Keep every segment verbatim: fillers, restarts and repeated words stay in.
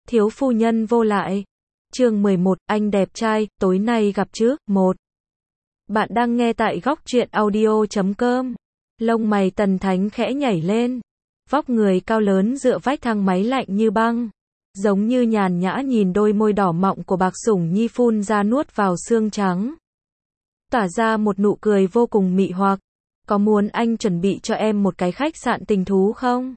Thiếu phu nhân vô lại. Chương mười một, anh đẹp trai, tối nay gặp chứ, một. Bạn đang nghe tại góc truyện audio chấm com. Lông mày Tần Thánh khẽ nhảy lên. Vóc người cao lớn dựa vách thang máy lạnh như băng. Giống như nhàn nhã nhìn đôi môi đỏ mọng của Bạc Sủng Nhi phun ra nuốt vào xương trắng. Tỏa ra một nụ cười vô cùng mị hoặc. Có muốn anh chuẩn bị cho em một cái khách sạn tình thú không?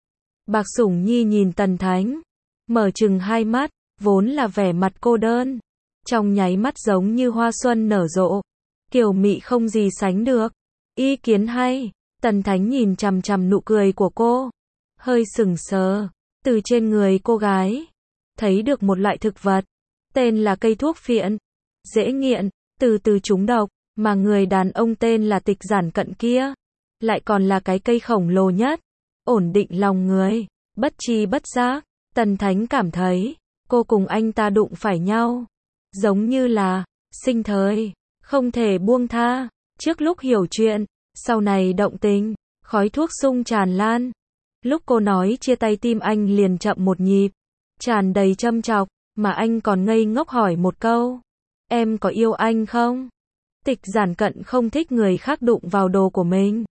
Bạc Sủng Nhi nhìn Tần Thánh. Mở trừng hai mắt, vốn là vẻ mặt cô đơn. Trong nháy mắt giống như hoa xuân nở rộ. Kiều mị không gì sánh được. Ý kiến hay. Tần Thánh nhìn chằm chằm nụ cười của cô. Hơi sừng sờ. Từ trên người cô gái. Thấy được một loại thực vật. Tên là cây thuốc phiện. Dễ nghiện. Từ từ trúng độc. Mà người đàn ông tên là Tịch Giản Cận kia. Lại còn là cái cây khổng lồ nhất. Ổn định lòng người. Bất chi bất giác. Tần Thánh cảm thấy. Cô cùng anh ta đụng phải nhau. Giống như là. Sinh thời. Không thể buông tha. Trước lúc hiểu chuyện. Sau này động tình. Khói thuốc sung tràn lan. Lúc cô nói chia tay tim anh liền chậm một nhịp. Tràn đầy châm chọc. Mà anh còn ngây ngốc hỏi một câu. Em có yêu anh không? Tịch Giản Cận không thích người khác đụng vào đồ của mình.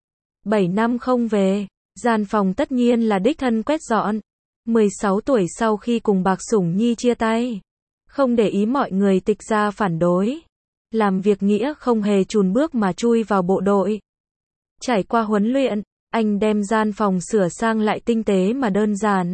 Bảy năm không về. Gian phòng tất nhiên là đích thân quét dọn. mười sáu tuổi sau khi cùng Bạc Sủng Nhi chia tay. Không để ý mọi người Tịch ra phản đối. Làm việc nghĩa không hề chùn bước mà chui vào bộ đội. Trải qua huấn luyện, anh đem gian phòng sửa sang lại tinh tế mà đơn giản.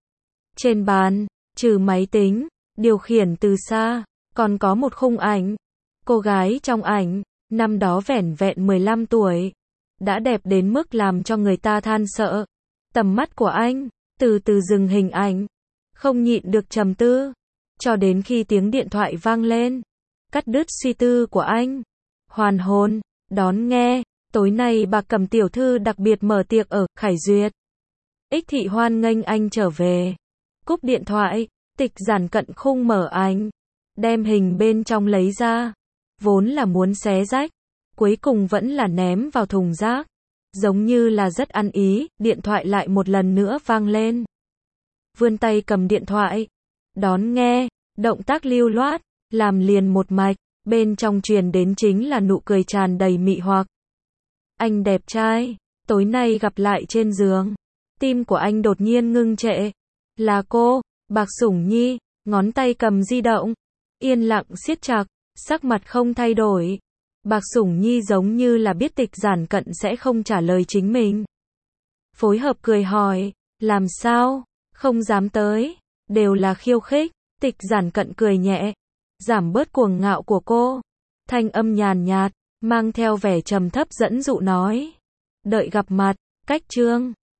Trên bàn, trừ máy tính, điều khiển từ xa, còn có một khung ảnh. Cô gái trong ảnh, năm đó vẻn vẹn mười lăm tuổi. Đã đẹp đến mức làm cho người ta than sợ. Tầm mắt của anh, từ từ dừng hình ảnh. Không nhịn được trầm tư. Cho đến khi tiếng điện thoại vang lên. Cắt đứt suy tư của anh. Hoàn hồn, đón nghe. Tối nay Bạc Cầm tiểu thư đặc biệt mở tiệc ở Khải Duyệt. Ích thị hoan nghênh anh trở về. Cúp điện thoại, Tịch Giản Cận khung mở ảnh. Đem hình bên trong lấy ra. Vốn là muốn xé rách. Cuối cùng vẫn là ném vào thùng rác. Giống như là rất ăn ý, điện thoại lại một lần nữa vang lên. Vươn tay cầm điện thoại. Đón nghe, động tác lưu loát, làm liền một mạch. Bên trong truyền đến chính là nụ cười tràn đầy mị hoặc. Anh đẹp trai, tối nay gặp lại trên giường. Tim của anh đột nhiên ngưng trệ. Là cô, Bạc Sủng Nhi, ngón tay cầm di động. Yên lặng siết chặt, sắc mặt không thay đổi. Bạc Sủng Nhi giống như là biết Tịch Giản Cận sẽ không trả lời chính mình. Phối hợp cười hỏi, làm sao, không dám tới, đều là khiêu khích. Tịch Giản Cận cười nhẹ, giảm bớt cuồng ngạo của cô. Thanh âm nhàn nhạt, mang theo vẻ trầm thấp dẫn dụ nói. Đợi gặp mặt, cách trương.